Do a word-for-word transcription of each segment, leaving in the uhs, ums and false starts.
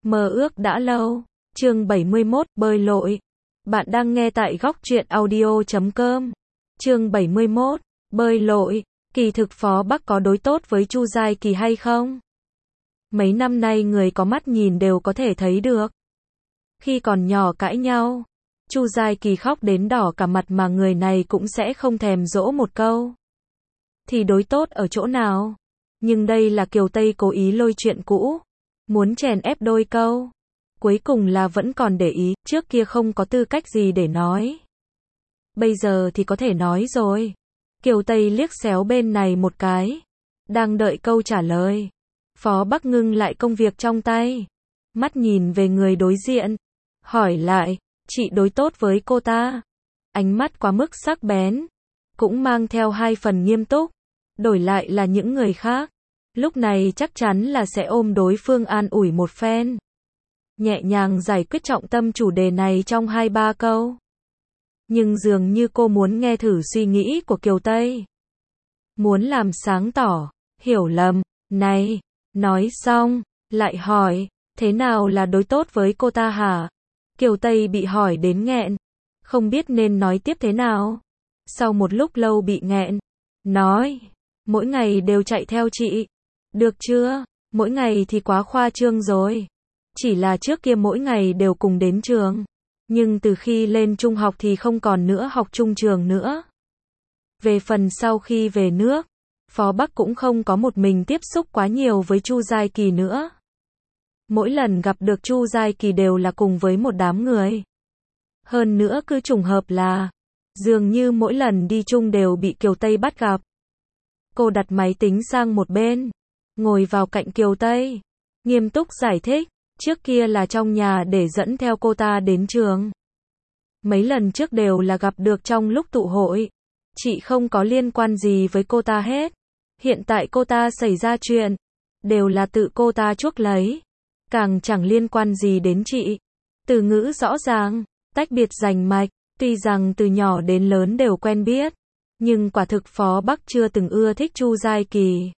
Mơ ước đã lâu. Chương bảy mươi mốt, bơi lội. Bạn đang nghe tại góc truyện audio chấm com. Chương bảy mươi mốt, bơi lội. Kỳ thực Phó Bắc có đối tốt với Chu Giai Kỳ hay không? Mấy năm nay người có mắt nhìn đều có thể thấy được. Khi còn nhỏ cãi nhau, Chu Giai Kỳ khóc đến đỏ cả mặt mà người này cũng sẽ không thèm dỗ một câu. Thì đối tốt ở chỗ nào? Nhưng đây là Kiều Tây cố ý lôi chuyện cũ, muốn chèn ép đôi câu. Cuối cùng là vẫn còn để ý, trước kia không có tư cách gì để nói. Bây giờ thì có thể nói rồi. Kiều Tây liếc xéo bên này một cái, đang đợi câu trả lời. Phó Bắc ngưng lại công việc trong tay, mắt nhìn về người đối diện, hỏi lại, chị đối tốt với cô ta? Ánh mắt quá mức sắc bén, cũng mang theo hai phần nghiêm túc. Đổi lại là những người khác, lúc này chắc chắn là sẽ ôm đối phương an ủi một phen, nhẹ nhàng giải quyết trọng tâm chủ đề này trong hai ba câu. Nhưng dường như cô muốn nghe thử suy nghĩ của Kiều Tây, muốn làm sáng tỏ hiểu lầm này. Nói xong, lại hỏi, thế nào là đối tốt với cô ta hả? Kiều Tây bị hỏi đến nghẹn, không biết nên nói tiếp thế nào. Sau một lúc lâu bị nghẹn, nói, mỗi ngày đều chạy theo chị. Được chưa? Mỗi ngày thì quá khoa trương rồi. Chỉ là trước kia mỗi ngày đều cùng đến trường. Nhưng từ khi lên trung học thì không còn nữa học chung trường nữa. Về phần sau khi về nước, Phó Bắc cũng không có một mình tiếp xúc quá nhiều với Chu Giai Kỳ nữa. Mỗi lần gặp được Chu Giai Kỳ đều là cùng với một đám người. Hơn nữa cứ trùng hợp là, dường như mỗi lần đi chung đều bị Kiều Tây bắt gặp. Cô đặt máy tính sang một bên, ngồi vào cạnh Kiều Tây, nghiêm túc giải thích, trước kia là trong nhà để dẫn theo cô ta đến trường. Mấy lần trước đều là gặp được trong lúc tụ hội. Chị không có liên quan gì với cô ta hết. Hiện tại cô ta xảy ra chuyện, đều là tự cô ta chuốc lấy. Càng chẳng liên quan gì đến chị. Từ ngữ rõ ràng, tách biệt rành mạch, tuy rằng từ nhỏ đến lớn đều quen biết. Nhưng quả thực Phó Bắc chưa từng ưa thích Chu Giai Kỳ.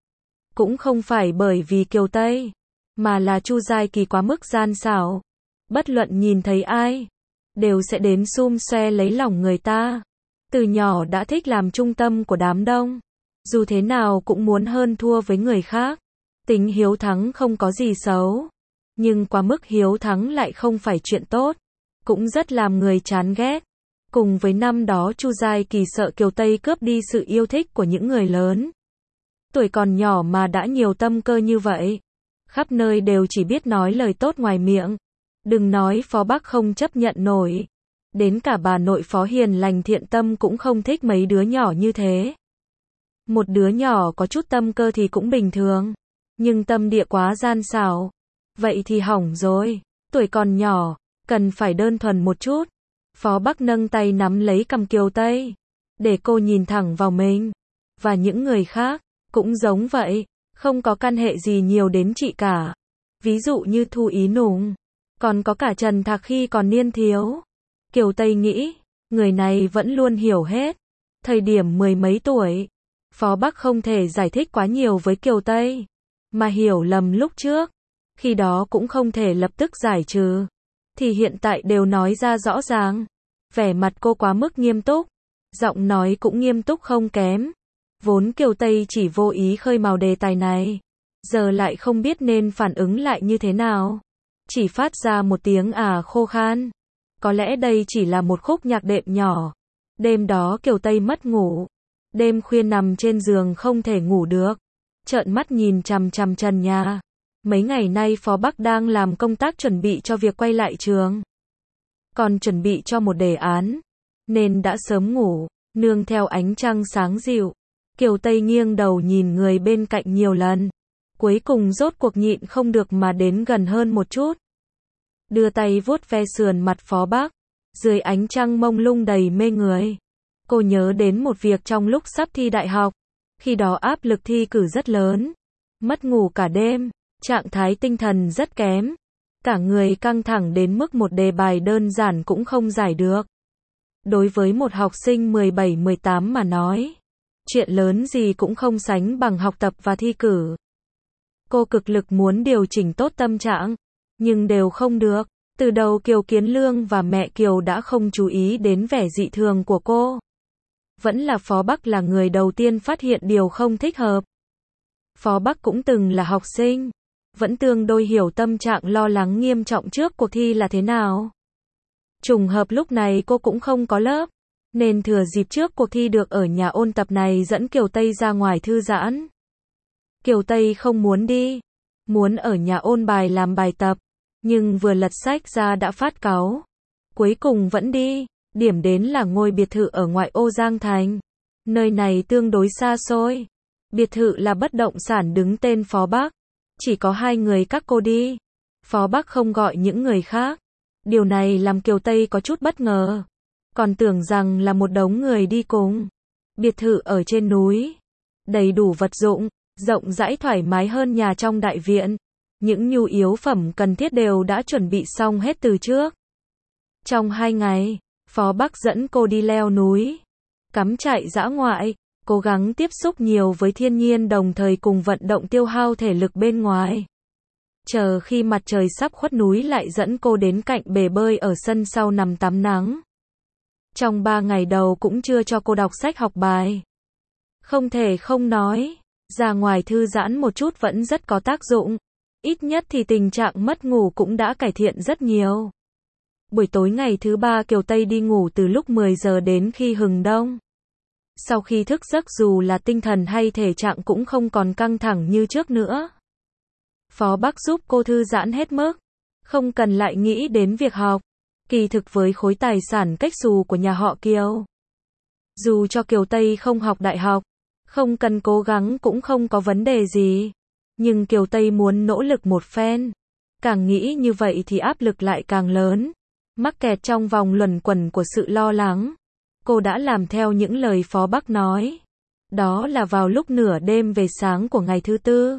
Cũng không phải bởi vì Kiều Tây, mà là Chu Giai Kỳ quá mức gian xảo. Bất luận nhìn thấy ai, đều sẽ đến xum xoe lấy lòng người ta. Từ nhỏ đã thích làm trung tâm của đám đông. Dù thế nào cũng muốn hơn thua với người khác. Tính hiếu thắng không có gì xấu. Nhưng quá mức hiếu thắng lại không phải chuyện tốt. Cũng rất làm người chán ghét. Cùng với năm đó Chu Giai Kỳ sợ Kiều Tây cướp đi sự yêu thích của những người lớn. Tuổi còn nhỏ mà đã nhiều tâm cơ như vậy. Khắp nơi đều chỉ biết nói lời tốt ngoài miệng. Đừng nói Phó Bắc không chấp nhận nổi. Đến cả bà nội Phó hiền lành thiện tâm cũng không thích mấy đứa nhỏ như thế. Một đứa nhỏ có chút tâm cơ thì cũng bình thường. Nhưng tâm địa quá gian xảo, vậy thì hỏng rồi. Tuổi còn nhỏ, cần phải đơn thuần một chút. Phó Bắc nâng tay nắm lấy cằm Kiều Tây, để cô nhìn thẳng vào mình. Và những người khác, cũng giống vậy, không có căn hệ gì nhiều đến chị cả. Ví dụ như Thu Ý Nùng, còn có cả Trần Thạc khi còn niên thiếu. Kiều Tây nghĩ, người này vẫn luôn hiểu hết. Thời điểm mười mấy tuổi, Phó Bắc không thể giải thích quá nhiều với Kiều Tây. Mà hiểu lầm lúc trước, khi đó cũng không thể lập tức giải trừ. Thì hiện tại đều nói ra rõ ràng. Vẻ mặt cô quá mức nghiêm túc, giọng nói cũng nghiêm túc không kém. Vốn Kiều Tây chỉ vô ý khơi mào đề tài này, giờ lại không biết nên phản ứng lại như thế nào. Chỉ phát ra một tiếng à khô khan. Có lẽ đây chỉ là một khúc nhạc đệm nhỏ. Đêm đó Kiều Tây mất ngủ. Đêm khuya nằm trên giường không thể ngủ được. Trợn mắt nhìn chằm chằm trần nhà. Mấy ngày nay Phó Bắc đang làm công tác chuẩn bị cho việc quay lại trường. Còn chuẩn bị cho một đề án, nên đã sớm ngủ, nương theo ánh trăng sáng dịu. Kiều Tây nghiêng đầu nhìn người bên cạnh nhiều lần. Cuối cùng rốt cuộc nhịn không được mà đến gần hơn một chút. Đưa tay vuốt ve sườn mặt Phó Bắc, dưới ánh trăng mông lung đầy mê người. Cô nhớ đến một việc trong lúc sắp thi đại học. Khi đó áp lực thi cử rất lớn. Mất ngủ cả đêm, trạng thái tinh thần rất kém. Cả người căng thẳng đến mức một đề bài đơn giản cũng không giải được. Đối với một học sinh mười bảy mười tám mà nói, chuyện lớn gì cũng không sánh bằng học tập và thi cử. Cô cực lực muốn điều chỉnh tốt tâm trạng, nhưng đều không được. Từ đầu Kiều Kiến Lương và mẹ Kiều đã không chú ý đến vẻ dị thường của cô. Vẫn là Phó Bắc là người đầu tiên phát hiện điều không thích hợp. Phó Bắc cũng từng là học sinh, vẫn tương đối hiểu tâm trạng lo lắng nghiêm trọng trước cuộc thi là thế nào. Trùng hợp lúc này cô cũng không có lớp, nên thừa dịp trước cuộc thi được ở nhà ôn tập này dẫn Kiều Tây ra ngoài thư giãn. Kiều Tây không muốn đi, muốn ở nhà ôn bài làm bài tập, nhưng vừa lật sách ra đã phát cáu. Cuối cùng vẫn đi, điểm đến là ngôi biệt thự ở ngoại ô Giang Thành. Nơi này tương đối xa xôi. Biệt thự là bất động sản đứng tên Phó Bắc. Chỉ có hai người các cô đi. Phó Bắc không gọi những người khác. Điều này làm Kiều Tây có chút bất ngờ. Còn tưởng rằng là một đống người đi cùng. Biệt thự ở trên núi. Đầy đủ vật dụng, rộng rãi thoải mái hơn nhà trong đại viện. Những nhu yếu phẩm cần thiết đều đã chuẩn bị xong hết từ trước. Trong hai ngày, Phó Bắc dẫn cô đi leo núi, cắm trại dã ngoại, cố gắng tiếp xúc nhiều với thiên nhiên đồng thời cùng vận động tiêu hao thể lực bên ngoài. Chờ khi mặt trời sắp khuất núi lại dẫn cô đến cạnh bể bơi ở sân sau nằm tắm nắng. Trong ba ngày đầu cũng chưa cho cô đọc sách học bài. Không thể không nói, ra ngoài thư giãn một chút vẫn rất có tác dụng. Ít nhất thì tình trạng mất ngủ cũng đã cải thiện rất nhiều. Buổi tối ngày thứ ba Kiều Tây đi ngủ từ lúc mười giờ đến khi hừng đông. Sau khi thức giấc dù là tinh thần hay thể trạng cũng không còn căng thẳng như trước nữa. Phó Bắc giúp cô thư giãn hết mức, không cần lại nghĩ đến việc học. Kỳ thực với khối tài sản cách xù của nhà họ Kiều, dù cho Kiều Tây không học đại học, không cần cố gắng cũng không có vấn đề gì. Nhưng Kiều Tây muốn nỗ lực một phen. Càng nghĩ như vậy thì áp lực lại càng lớn. Mắc kẹt trong vòng luẩn quẩn của sự lo lắng. Cô đã làm theo những lời Phó Bắc nói. Đó là vào lúc nửa đêm về sáng của ngày thứ tư.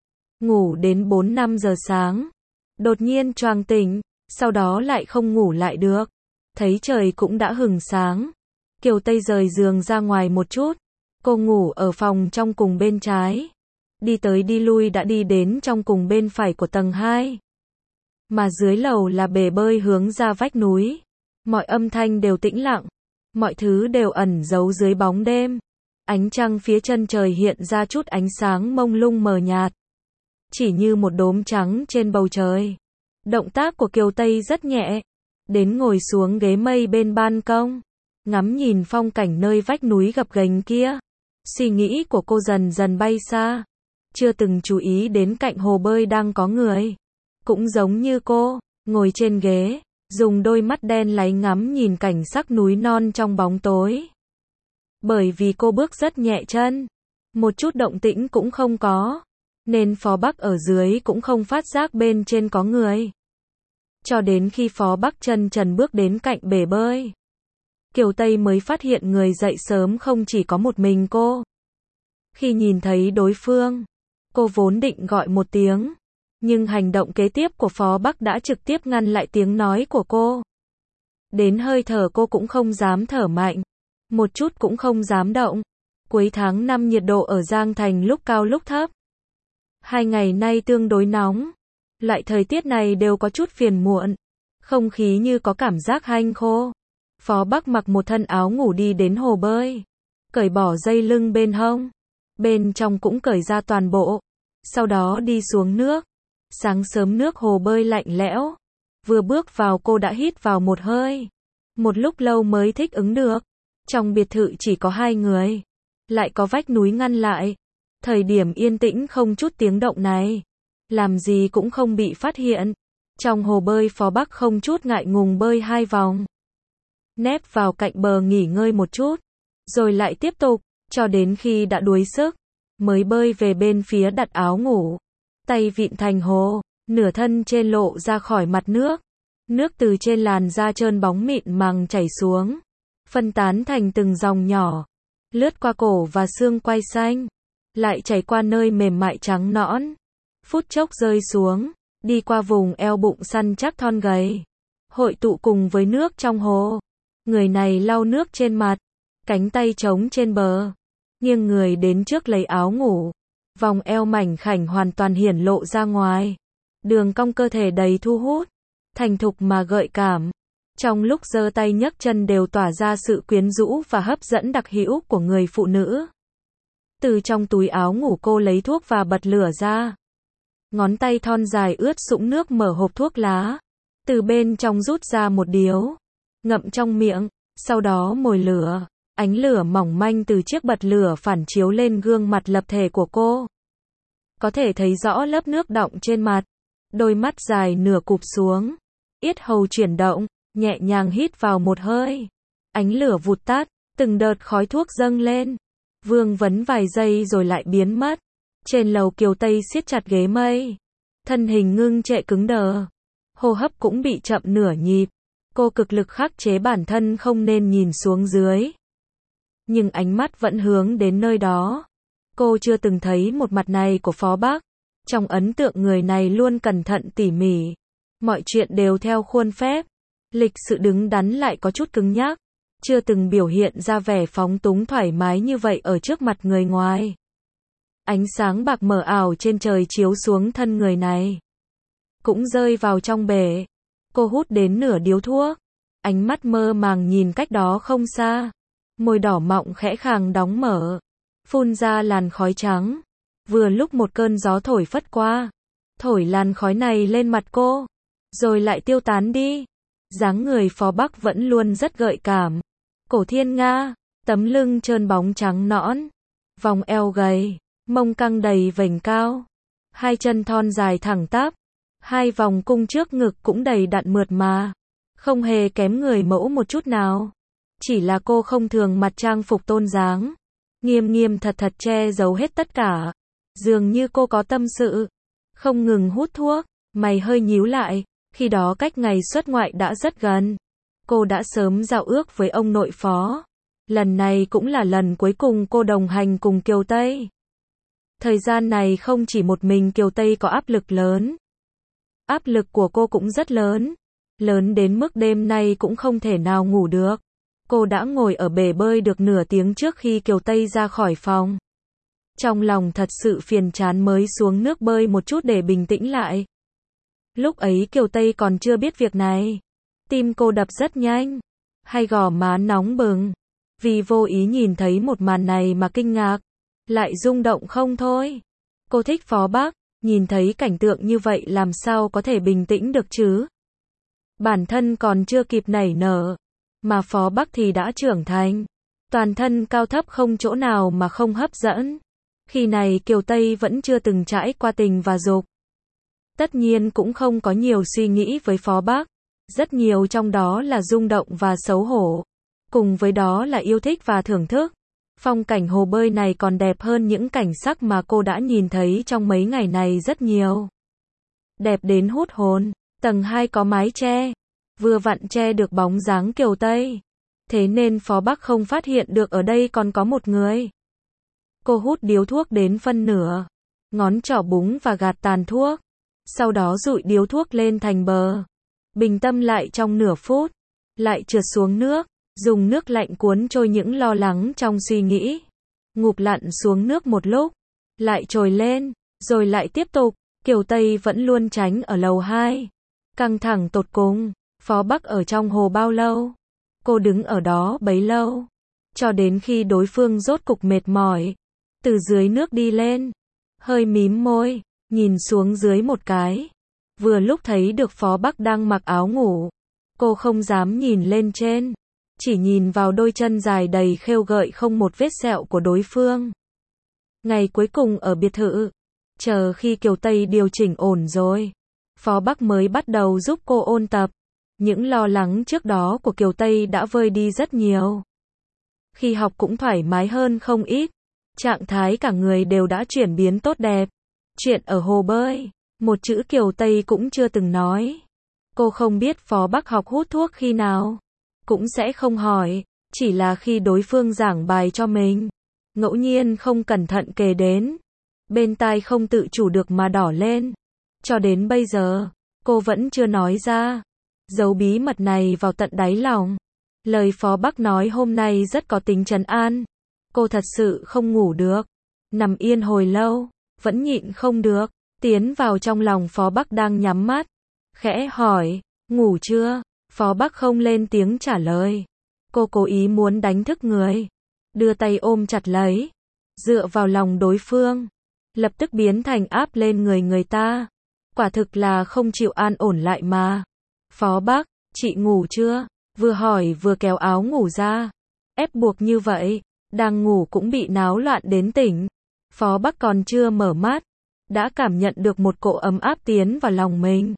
Ngủ đến bốn năm giờ sáng. Đột nhiên choàng tỉnh, sau đó lại không ngủ lại được. Thấy trời cũng đã hừng sáng. Kiều Tây rời giường ra ngoài một chút. Cô ngủ ở phòng trong cùng bên trái. Đi tới đi lui đã đi đến trong cùng bên phải của tầng hai. Mà dưới lầu là bể bơi hướng ra vách núi. Mọi âm thanh đều tĩnh lặng. Mọi thứ đều ẩn giấu dưới bóng đêm. Ánh trăng phía chân trời hiện ra chút ánh sáng mông lung mờ nhạt. Chỉ như một đốm trắng trên bầu trời. Động tác của Kiều Tây rất nhẹ. Đến ngồi xuống ghế mây bên ban công. Ngắm nhìn phong cảnh nơi vách núi gập ghềnh kia. Suy nghĩ của cô dần dần bay xa. Chưa từng chú ý đến cạnh hồ bơi đang có người. Cũng giống như cô, ngồi trên ghế, dùng đôi mắt đen láy ngắm nhìn cảnh sắc núi non trong bóng tối. Bởi vì cô bước rất nhẹ chân, một chút động tĩnh cũng không có, nên Phó Bắc ở dưới cũng không phát giác bên trên có người. Cho đến khi Phó Bắc chân trần bước đến cạnh bể bơi, Kiều Tây mới phát hiện người dậy sớm không chỉ có một mình cô. Khi nhìn thấy đối phương, cô vốn định gọi một tiếng, nhưng hành động kế tiếp của Phó Bắc đã trực tiếp ngăn lại tiếng nói của cô. Đến hơi thở cô cũng không dám thở mạnh, một chút cũng không dám động. Cuối tháng năm nhiệt độ ở Giang Thành lúc cao lúc thấp. Hai ngày nay tương đối nóng. Loại thời tiết này đều có chút phiền muộn. Không khí như có cảm giác hanh khô. Phó Bắc mặc một thân áo ngủ đi đến hồ bơi. Cởi bỏ dây lưng bên hông. Bên trong cũng cởi ra toàn bộ. Sau đó đi xuống nước. Sáng sớm nước hồ bơi lạnh lẽo. Vừa bước vào cô đã hít vào một hơi. Một lúc lâu mới thích ứng được. Trong biệt thự chỉ có hai người. Lại có vách núi ngăn lại. Thời điểm yên tĩnh không chút tiếng động này. Làm gì cũng không bị phát hiện. Trong hồ bơi Phó Bắc không chút ngại ngùng bơi hai vòng. Nép vào cạnh bờ nghỉ ngơi một chút. Rồi lại tiếp tục. Cho đến khi đã đuối sức. Mới bơi về bên phía đặt áo ngủ. Tay vịn thành hồ. Nửa thân trên lộ ra khỏi mặt nước. Nước từ trên làn da trơn bóng mịn màng chảy xuống. Phân tán thành từng dòng nhỏ. Lướt qua cổ và xương quai xanh. Lại chảy qua nơi mềm mại trắng nõn. Phút chốc rơi xuống. Đi qua vùng eo bụng săn chắc thon gầy. Hội tụ cùng với nước trong hồ. Người này lau nước trên mặt. Cánh tay trống trên bờ. Nghiêng người đến trước lấy áo ngủ. Vòng eo mảnh khảnh hoàn toàn hiển lộ ra ngoài. đường cong cơ thể đầy thu hút, thành thục mà gợi cảm. Trong lúc giơ tay nhấc chân đều tỏa ra sự quyến rũ và hấp dẫn đặc hữu của người phụ nữ. Từ trong túi áo ngủ cô lấy thuốc và bật lửa ra. Ngón tay thon dài ướt sũng nước mở hộp thuốc lá. Từ bên trong rút ra một điếu. Ngậm trong miệng, sau đó mồi lửa. Ánh lửa mỏng manh từ chiếc bật lửa phản chiếu lên gương mặt lập thể của cô. Có thể thấy rõ lớp nước đọng trên mặt. Đôi mắt dài nửa cụp xuống. Yết hầu chuyển động, nhẹ nhàng hít vào một hơi. Ánh lửa vụt tắt, từng đợt khói thuốc dâng lên. Vương vấn vài giây rồi lại biến mất. Trên lầu Kiều Tây siết chặt ghế mây. Thân hình ngưng trệ cứng đờ. Hô hấp cũng bị chậm nửa nhịp. Cô cực lực khắc chế bản thân không nên nhìn xuống dưới. Nhưng ánh mắt vẫn hướng đến nơi đó. Cô chưa từng thấy một mặt này của Phó Bắc. Trong ấn tượng người này luôn cẩn thận tỉ mỉ. Mọi chuyện đều theo khuôn phép. Lịch sự đứng đắn lại có chút cứng nhắc. Chưa từng biểu hiện ra vẻ phóng túng thoải mái như vậy ở trước mặt người ngoài. Ánh sáng bạc mờ ảo trên trời chiếu xuống thân người này. Cũng rơi vào trong bể. Cô hút đến nửa điếu thuốc. Ánh mắt mơ màng nhìn cách đó không xa. Môi đỏ mọng khẽ khàng đóng mở. Phun ra làn khói trắng. Vừa lúc một cơn gió thổi phất qua. Thổi làn khói này lên mặt cô. Rồi lại tiêu tán đi. Dáng người Phó Bắc vẫn luôn rất gợi cảm. Cổ thiên nga. Tấm lưng trơn bóng trắng nõn. Vòng eo gầy. Mông căng đầy vành cao. Hai chân thon dài thẳng tắp. Hai vòng cung trước ngực cũng đầy đặn mượt mà. Không hề kém người mẫu một chút nào. Chỉ là cô không thường mặc trang phục tôn dáng. Nghiêm nghiêm thật thật che giấu hết tất cả. Dường như cô có tâm sự. Không ngừng hút thuốc. Mày hơi nhíu lại. Khi đó cách ngày xuất ngoại đã rất gần. Cô đã sớm giao ước với ông nội Phó. Lần này cũng là lần cuối cùng cô đồng hành cùng Kiều Tây. Thời gian này không chỉ một mình Kiều Tây có áp lực lớn. Áp lực của cô cũng rất lớn. Lớn đến mức đêm nay cũng không thể nào ngủ được. Cô đã ngồi ở bể bơi được nửa tiếng trước khi Kiều Tây ra khỏi phòng. Trong lòng thật sự phiền chán mới xuống nước bơi một chút để bình tĩnh lại. Lúc ấy Kiều Tây còn chưa biết việc này. Tim cô đập rất nhanh. Hai gò má nóng bừng. Vì vô ý nhìn thấy một màn này mà kinh ngạc. Lại rung động không thôi. Cô thích Phó Bắc. Nhìn thấy cảnh tượng như vậy làm sao có thể bình tĩnh được chứ? Bản thân còn chưa kịp nảy nở. Mà Phó Bắc thì đã trưởng thành. Toàn thân cao thấp không chỗ nào mà không hấp dẫn. Khi này Kiều Tây vẫn chưa từng trải qua tình và dục. Tất nhiên cũng không có nhiều suy nghĩ với Phó Bắc. Rất nhiều trong đó là rung động và xấu hổ. Cùng với đó là yêu thích và thưởng thức. Phong cảnh hồ bơi này còn đẹp hơn những cảnh sắc mà cô đã nhìn thấy trong mấy ngày này rất nhiều. Đẹp đến hút hồn. Tầng hai có mái che. Vừa vặn che được bóng dáng Kiều Tây. Thế nên Phó Bắc không phát hiện được ở đây còn có một người. Cô hút điếu thuốc đến phân nửa. Ngón trỏ búng và gạt tàn thuốc. Sau đó dụi điếu thuốc lên thành bờ. Bình tâm lại trong nửa phút. Lại trượt xuống nước. Dùng nước lạnh cuốn trôi những lo lắng trong suy nghĩ. Ngụp lặn xuống nước một lúc. Lại trồi lên. Rồi lại tiếp tục. Kiều Tây vẫn luôn tránh ở lầu hai. Căng thẳng tột cùng. Phó Bắc ở trong hồ bao lâu? Cô đứng ở đó bấy lâu. Cho đến khi đối phương rốt cục mệt mỏi. Từ dưới nước đi lên. Hơi mím môi. Nhìn xuống dưới một cái. Vừa lúc thấy được Phó Bắc đang mặc áo ngủ. Cô không dám nhìn lên trên. Chỉ nhìn vào đôi chân dài đầy khêu gợi không một vết sẹo của đối phương. Ngày cuối cùng ở biệt thự. Chờ khi Kiều Tây điều chỉnh ổn rồi. Phó Bắc mới bắt đầu giúp cô ôn tập. Những lo lắng trước đó của Kiều Tây đã vơi đi rất nhiều. Khi học cũng thoải mái hơn không ít. Trạng thái cả người đều đã chuyển biến tốt đẹp. Chuyện ở hồ bơi. Một chữ Kiều Tây cũng chưa từng nói. Cô không biết Phó Bắc học hút thuốc khi nào. Cũng sẽ không hỏi. Chỉ là khi đối phương giảng bài cho mình. Ngẫu nhiên không cẩn thận kề đến. Bên tai không tự chủ được mà đỏ lên. Cho đến bây giờ, cô vẫn chưa nói ra. Giấu bí mật này vào tận đáy lòng. Lời Phó Bắc nói hôm nay rất có tính trấn an. Cô thật sự không ngủ được. Nằm yên hồi lâu, vẫn nhịn không được. tiến vào trong lòng Phó Bắc đang nhắm mắt, khẽ hỏi, ngủ chưa? Phó Bắc không lên tiếng trả lời. Cô cố ý muốn đánh thức người, đưa tay ôm chặt lấy, dựa vào lòng đối phương, lập tức biến thành áp lên người người ta. Quả thực là không chịu an ổn lại mà. Phó Bắc, chị ngủ chưa? Vừa hỏi vừa kéo áo ngủ ra. Ép buộc như vậy, đang ngủ cũng bị náo loạn đến tỉnh. Phó Bắc còn chưa mở mắt, đã cảm nhận được một cỗ ấm áp tiến vào lòng mình.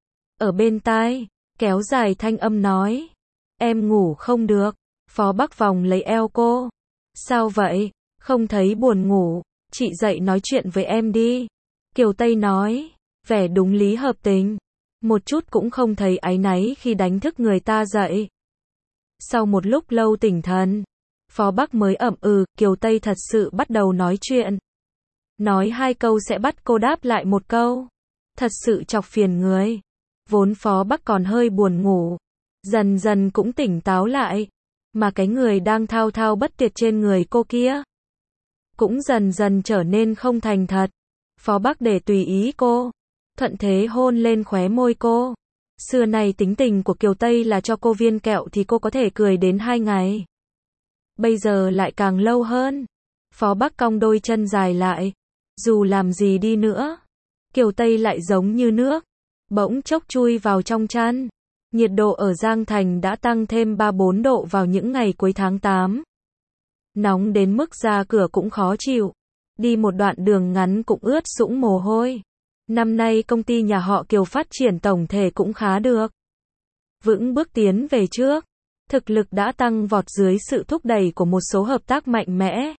Ở bên tai, kéo dài thanh âm nói, em ngủ không được. Phó Bắc vòng lấy eo cô. Sao vậy? Không thấy buồn ngủ, chị dậy nói chuyện với em đi. Kiều Tây nói, vẻ đúng lý hợp tình, một chút cũng không thấy áy náy khi đánh thức người ta dậy. Sau một lúc lâu tỉnh thần, Phó Bắc mới ậm ừ, Kiều Tây thật sự bắt đầu nói chuyện. Nói hai câu sẽ bắt cô đáp lại một câu. Thật sự chọc phiền người. Vốn Phó Bắc còn hơi buồn ngủ, dần dần cũng tỉnh táo lại. Mà cái người đang thao thao bất tuyệt trên người cô kia cũng dần dần trở nên không thành thật. Phó Bắc để tùy ý cô, thuận thế hôn lên khóe môi cô. Xưa này tính tình của Kiều Tây là cho cô viên kẹo thì cô có thể cười đến hai ngày. Bây giờ lại càng lâu hơn. Phó Bắc cong đôi chân dài lại. Dù làm gì đi nữa, Kiều Tây lại giống như nước, bỗng chốc chui vào trong chăn. Nhiệt độ ở Giang Thành đã tăng thêm ba bốn độ vào những ngày cuối tháng tám. Nóng đến mức ra cửa cũng khó chịu. Đi một đoạn đường ngắn cũng ướt sũng mồ hôi. Năm nay công ty nhà họ Kiều phát triển tổng thể cũng khá được. Vững bước tiến về trước. Thực lực đã tăng vọt dưới sự thúc đẩy của một số hợp tác mạnh mẽ.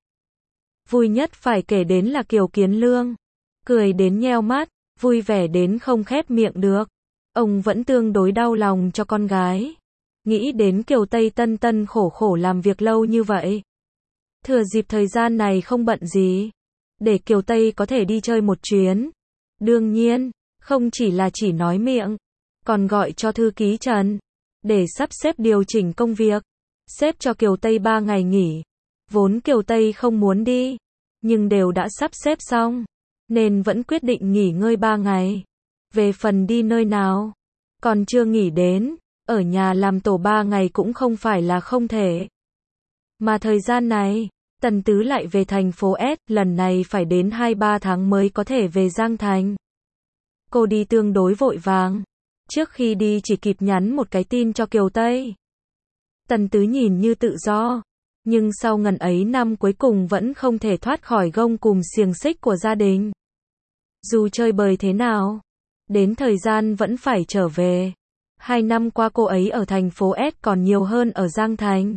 Vui nhất phải kể đến là Kiều Kiến Lương. Cười đến nheo mắt, vui vẻ đến không khép miệng được. Ông vẫn tương đối đau lòng cho con gái. Nghĩ đến Kiều Tây tân tân khổ khổ làm việc lâu như vậy. Thừa dịp thời gian này không bận gì, để Kiều Tây có thể đi chơi một chuyến. Đương nhiên, không chỉ là chỉ nói miệng, còn gọi cho thư ký Trần, để sắp xếp điều chỉnh công việc, xếp cho Kiều Tây ba ngày nghỉ. Vốn Kiều Tây không muốn đi, nhưng đều đã sắp xếp xong, nên vẫn quyết định nghỉ ngơi ba ngày. Về phần đi nơi nào, còn chưa nghĩ đến, ở nhà làm tổ ba ngày cũng không phải là không thể. Mà thời gian này, Tần Tứ lại về thành phố S, lần này phải đến hai ba tháng mới có thể về Giang Thành. Cô đi tương đối vội vàng. Trước khi đi chỉ kịp nhắn một cái tin cho Kiều Tây. Tần Tứ nhìn như tự do, nhưng sau ngần ấy năm cuối cùng vẫn không thể thoát khỏi gông cùm xiềng xích của gia đình. Dù chơi bời thế nào, đến thời gian vẫn phải trở về. Hai năm qua cô ấy ở thành phố S còn nhiều hơn ở Giang Thành.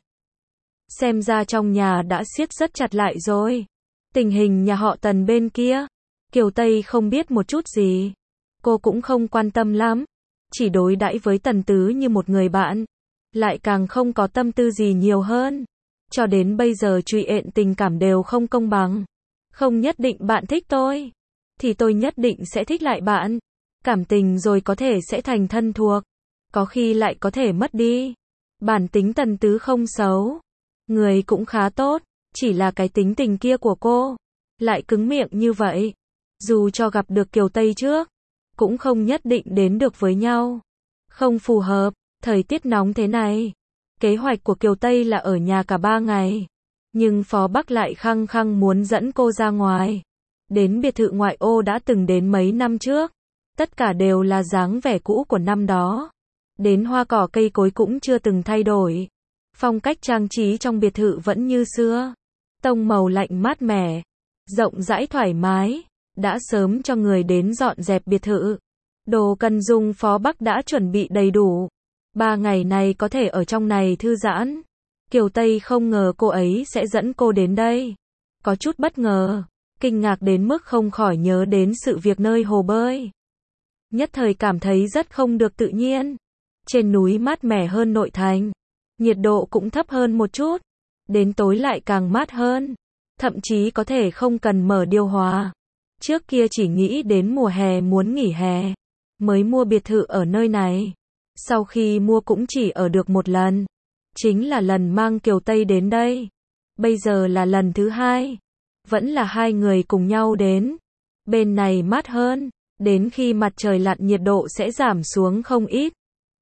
Xem ra trong nhà đã siết rất chặt lại rồi. Tình hình nhà họ Tần bên kia, Kiều Tây không biết một chút gì. Cô cũng không quan tâm lắm, chỉ đối đãi với Tần Tứ như một người bạn, lại càng không có tâm tư gì nhiều hơn. Cho đến bây giờ truy ẹn tình cảm đều không công bằng. Không nhất định bạn thích tôi, thì tôi nhất định sẽ thích lại bạn. Cảm tình rồi có thể sẽ thành thân thuộc, có khi lại có thể mất đi. Bản tính Tần Tứ không xấu, người cũng khá tốt, chỉ là cái tính tình kia của cô lại cứng miệng như vậy. Dù cho gặp được Kiều Tây trước, cũng không nhất định đến được với nhau. Không phù hợp, thời tiết nóng thế này. Kế hoạch của Kiều Tây là ở nhà cả ba ngày. Nhưng Phó Bắc lại khăng khăng muốn dẫn cô ra ngoài. Đến biệt thự ngoại ô đã từng đến mấy năm trước. Tất cả đều là dáng vẻ cũ của năm đó. Đến hoa cỏ cây cối cũng chưa từng thay đổi. Phong cách trang trí trong biệt thự vẫn như xưa. Tông màu lạnh mát mẻ, rộng rãi thoải mái. Đã sớm cho người đến dọn dẹp biệt thự. Đồ cần dùng Phó Bắc đã chuẩn bị đầy đủ. Ba ngày này có thể ở trong này thư giãn. Kiều Tây không ngờ cô ấy sẽ dẫn cô đến đây. Có chút bất ngờ, kinh ngạc đến mức không khỏi nhớ đến sự việc nơi hồ bơi. Nhất thời cảm thấy rất không được tự nhiên. Trên núi mát mẻ hơn nội thành. Nhiệt độ cũng thấp hơn một chút. Đến tối lại càng mát hơn. Thậm chí có thể không cần mở điều hòa. Trước kia chỉ nghĩ đến mùa hè muốn nghỉ hè, mới mua biệt thự ở nơi này. Sau khi mua cũng chỉ ở được một lần. Chính là lần mang Kiều Tây đến đây. Bây giờ là lần thứ hai. Vẫn là hai người cùng nhau đến. Bên này mát hơn, đến khi mặt trời lặn nhiệt độ sẽ giảm xuống không ít.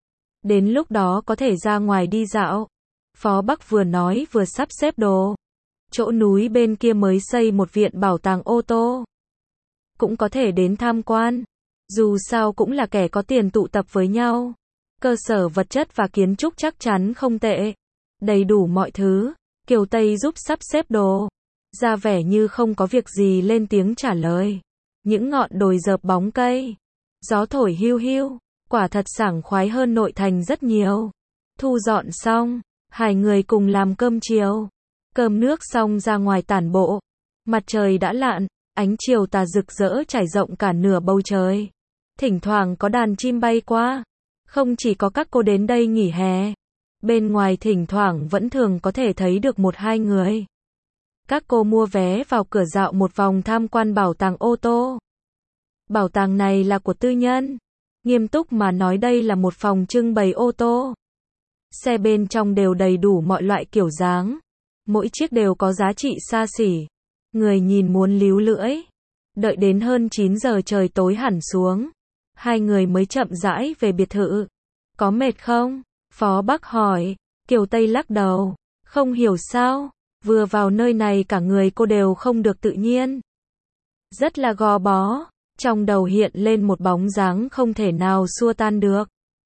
Đến lúc đó có thể ra ngoài đi dạo. Phó Bắc vừa nói vừa sắp xếp đồ. Chỗ núi bên kia mới xây một viện bảo tàng ô tô. Cũng có thể đến tham quan. Dù sao cũng là kẻ có tiền tụ tập với nhau. Cơ sở vật chất và kiến trúc chắc chắn không tệ. Đầy đủ mọi thứ. Kiều Tây giúp sắp xếp đồ. Ra vẻ như không có việc gì lên tiếng trả lời. Những ngọn đồi rợp bóng cây. Gió thổi hiu hiu. Quả thật sảng khoái hơn nội thành rất nhiều. Thu dọn xong, hai người cùng làm cơm chiều. Cơm nước xong ra ngoài tản bộ. Mặt trời đã lặn, ánh chiều tà rực rỡ trải rộng cả nửa bầu trời. Thỉnh thoảng có đàn chim bay qua. Không chỉ có các cô đến đây nghỉ hè. Bên ngoài thỉnh thoảng vẫn thường có thể thấy được một hai người. Các cô mua vé vào cửa dạo một vòng tham quan bảo tàng ô tô. Bảo tàng này là của tư nhân. Nghiêm túc mà nói đây là một phòng trưng bày ô tô. Xe bên trong đều đầy đủ mọi loại kiểu dáng. Mỗi chiếc đều có giá trị xa xỉ. Người nhìn muốn líu lưỡi. Đợi đến hơn chín giờ trời tối hẳn xuống. Hai người mới chậm rãi về biệt thự. Có mệt không? Phó Bắc hỏi. Kiều Tây lắc đầu. Không hiểu sao. Vừa vào nơi này cả người cô đều không được tự nhiên. Rất là gò bó. Trong đầu hiện lên một bóng dáng không thể nào xua tan được.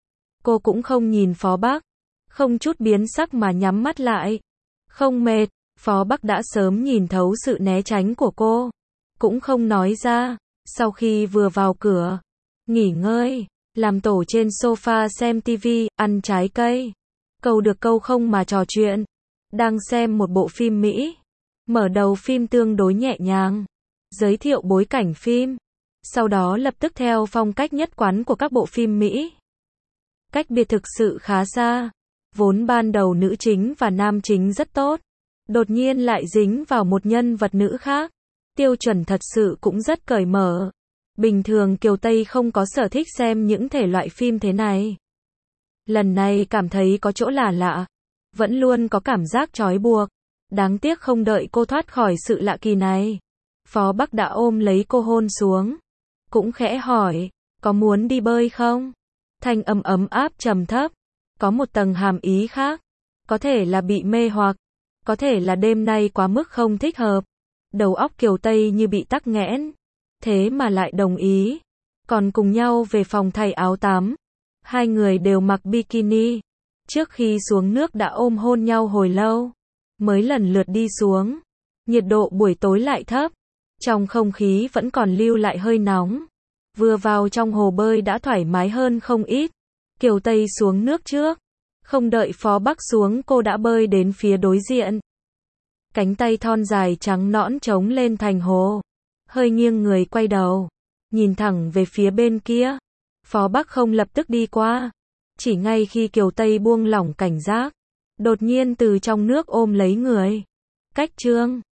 Cô cũng không nhìn Phó Bắc. Không chút biến sắc mà nhắm mắt lại. Không mệt. Phó Bắc đã sớm nhìn thấu sự né tránh của cô. Cũng không nói ra. Sau khi vừa vào cửa. Nghỉ ngơi. Làm tổ trên sofa xem tivi, ăn trái cây. Câu được câu không mà trò chuyện. Đang xem một bộ phim Mỹ. Mở đầu phim tương đối nhẹ nhàng. Giới thiệu bối cảnh phim. Sau đó lập tức theo phong cách nhất quán của các bộ phim Mỹ. Cách biệt thực sự khá xa. Vốn ban đầu nữ chính và nam chính rất tốt. Đột nhiên lại dính vào một nhân vật nữ khác. Tiêu chuẩn thật sự cũng rất cởi mở. Bình thường Kiều Tây không có sở thích xem những thể loại phim thế này. Lần này cảm thấy có chỗ lạ lạ. Vẫn luôn có cảm giác trói buộc. Đáng tiếc không đợi cô thoát khỏi sự lạ kỳ này. Phó Bắc đã ôm lấy cô hôn xuống. Cũng khẽ hỏi, có muốn đi bơi không? Thanh âm ấm áp trầm thấp. Có một tầng hàm ý khác. Có thể là bị mê hoặc. Có thể là đêm nay quá mức không thích hợp. Đầu óc Kiều Tây như bị tắc nghẽn. Thế mà lại đồng ý. Còn cùng nhau về phòng thay áo tắm. Hai người đều mặc bikini. Trước khi xuống nước đã ôm hôn nhau hồi lâu. Mới lần lượt đi xuống. Nhiệt độ buổi tối lại thấp. Trong không khí vẫn còn lưu lại hơi nóng. Vừa vào trong hồ bơi đã thoải mái hơn không ít. Kiều Tây xuống nước trước. Không đợi Phó Bắc xuống cô đã bơi đến phía đối diện. Cánh tay thon dài trắng nõn trống lên thành hồ. Hơi nghiêng người quay đầu. Nhìn thẳng về phía bên kia. Phó Bắc không lập tức đi qua. Chỉ ngay khi Kiều Tây buông lỏng cảnh giác. Đột nhiên từ trong nước ôm lấy người. Cách chương